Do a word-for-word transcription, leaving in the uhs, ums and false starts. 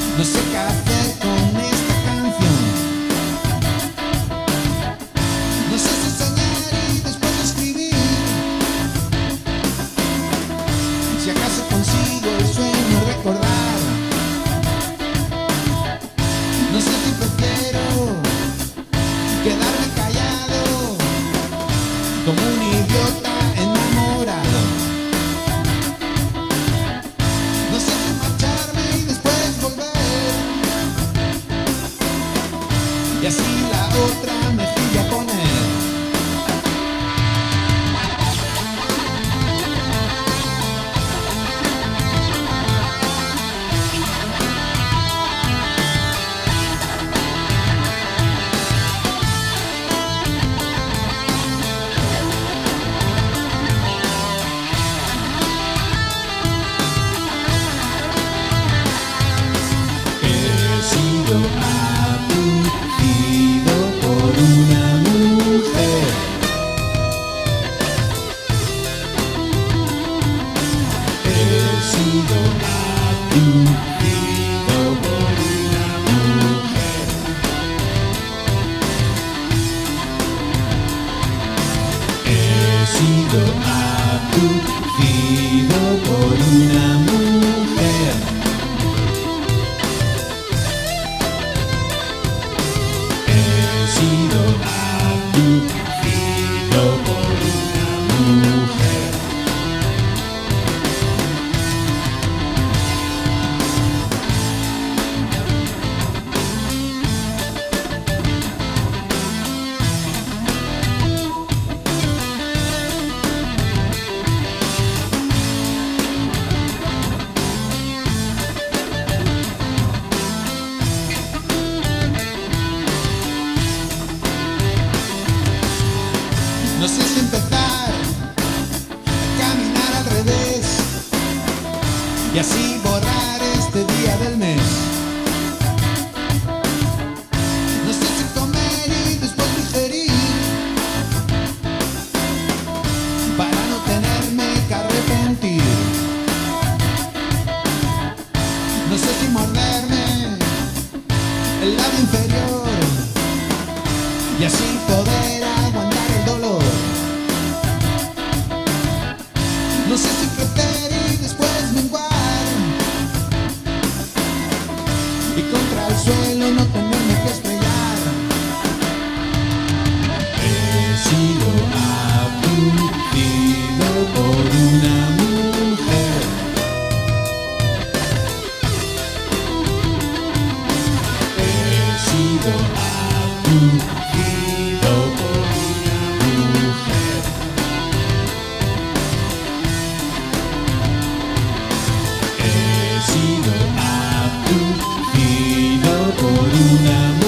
No sé qué hacer con esta canción. No sé si soñar y después escribir. Si acaso consigo el sueño recordar. No sé si prefiero quedarme callado como un idiota enamorado. No sé si marcharme y después volver y así la otra mejilla poner. Abducido por una mujer. He sido abducido por una mujer. He sido abducido por una mujer. He sido abducido por una mujer. No sé si empezar a caminar al revés y así borrar este día del mes. No sé si comer y después digerir para no tenerme que arrepentir. No sé si morderme el labio inferior y así poder aguantar el dolor. No sé si crecer y después menguar y contra el suelo no tenerme que estrellar. He sido abducido por una mujer. He sido abducido por una mujer. He sido abducido por una mujer.